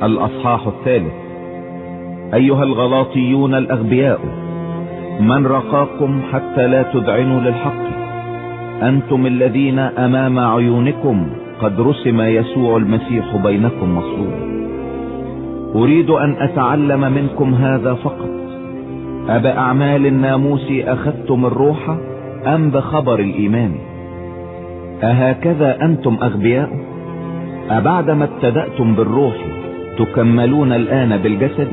الأصحاح 3. أيها الغلاطيون الأغبياء، من رقاكم حتى لا تذعنوا للحق؟ أنتم الذين أمام عيونكم قد رسم يسوع المسيح بينكم مصلوبا. أريد أن أتعلم منكم هذا فقط: أبأعمال الناموس أخذتم الروح أم بخبر الإيمان؟ أهكذا أنتم أغبياء؟ أبعدما ابتدأتم بالروح تكملون الآن بالجسد؟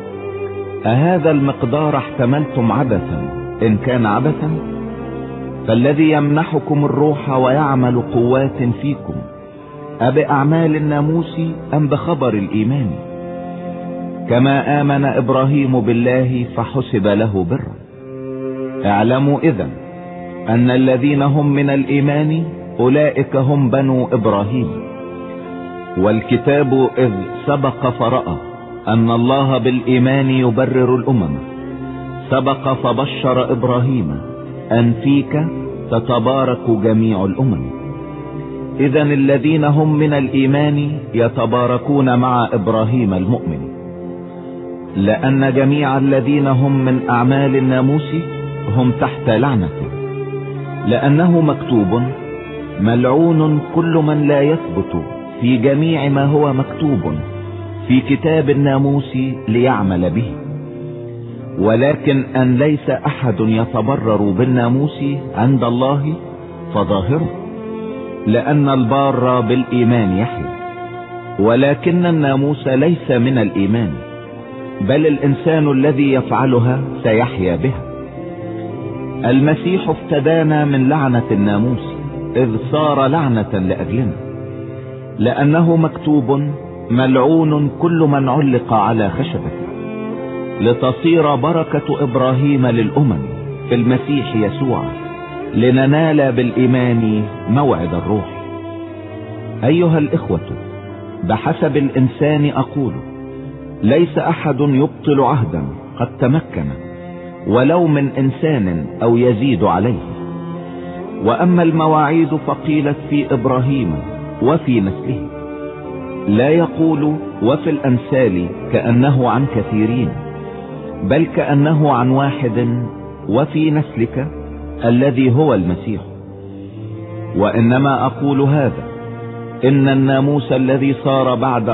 أهذا المقدار احتملتم عبثا إن كان عبثا؟ فالذي يمنحكم الروح ويعمل قوات فيكم أبأعمال الناموس أم بخبر الإيمان؟ كما آمن إبراهيم بالله فحسب له برا. اعلموا إذن أن الذين هم من الإيمان أولئك هم بنو إبراهيم. والكتاب إذ سبق فرأى أن الله بالإيمان يبرر الأمم سبق فبشر إبراهيم أن فيك تتبارك جميع الأمم. إذن الذين هم من الإيمان يتباركون مع إبراهيم المؤمن، لأن جميع الذين هم من أعمال الناموس هم تحت لعنة، لأنه مكتوب: ملعون كل من لا يثبت في جميع ما هو مكتوب في كتاب الناموس ليعمل به. ولكن أن ليس أحد يتبرر بالناموس عند الله فظاهره، لأن البار بالإيمان يحيى. ولكن الناموس ليس من الإيمان، بل الإنسان الذي يفعلها سيحيا بها. المسيح افتدانا من لعنة الناموس إذ صار لعنة لأجلنا، لأنه مكتوب: ملعون كل من علق على خشبة، لتصير بركة إبراهيم للأمم في المسيح يسوع، لننال بالإيمان موعد الروح. أيها الإخوة، بحسب الإنسان أقول: ليس أحد يبطل عهدا قد تمكن، ولو من إنسان أو يزيد عليه. وأما المواعيد فقيلت في إبراهيم وفي نسله، لا يقول وفي الأمثال كأنه عن كثيرين، بل كأنه عن واحد: وفي نسلك الذي هو المسيح. وإنما أقول هذا: إن الناموس الذي صار بعد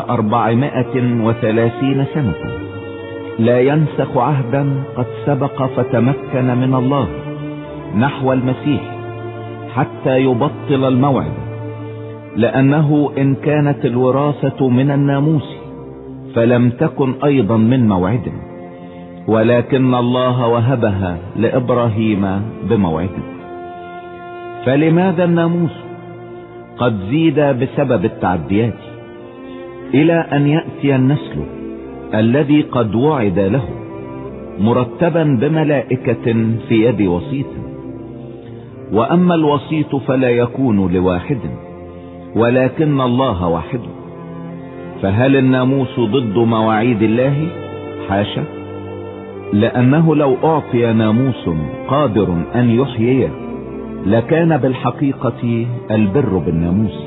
430 سنة لا ينسخ عهدا قد سبق فتمكن من الله نحو المسيح حتى يبطل الموعد. لأنه إن كانت الوراثة من الناموس فلم تكن أيضا من موعد، ولكن الله وهبها لإبراهيم بموعد. فلماذا الناموس قد زيد بسبب التعديات، إلى أن يأتي النسل الذي قد وعد له مرتبا بملائكة في يد وسيط. وأما الوسيط فلا يكون لواحد، ولكن الله واحد. فهل الناموس ضد مواعيد الله؟ حاشا، لأنه لو أعطي ناموس قادر أن يحيي لكان بالحقيقة البر بالناموس.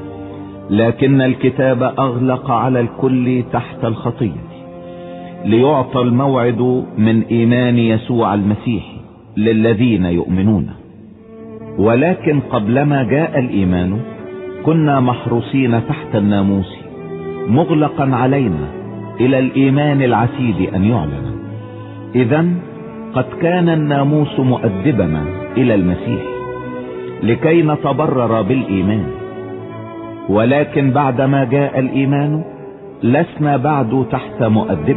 لكن الكتاب أغلق على الكل تحت الخطية، ليعطى الموعد من إيمان يسوع المسيح للذين يؤمنون. ولكن قبلما جاء الإيمان كنا محروسين تحت الناموس، مغلقا علينا إلى الإيمان العتيد أن يعلن. إذن قد كان الناموس مؤدبنا إلى المسيح لكي نتبرر بالإيمان. ولكن بعدما جاء الإيمان لسنا بعد تحت مؤدب،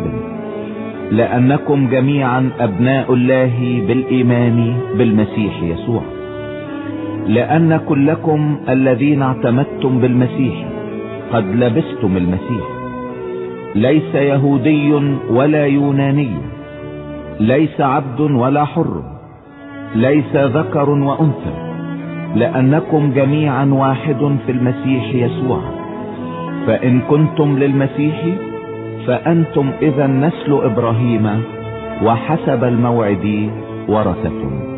لأنكم جميعا أبناء الله بالإيمان بالمسيح يسوع. لأن كلكم الذين اعتمدتم بالمسيح قد لبستم المسيح، ليس يهودي ولا يوناني، ليس عبد ولا حر، ليس ذكر وأنثى، لأنكم جميعا واحد في المسيح يسوع. فإن كنتم للمسيح فأنتم إذا نسل إبراهيم وحسب الموعد ورثة.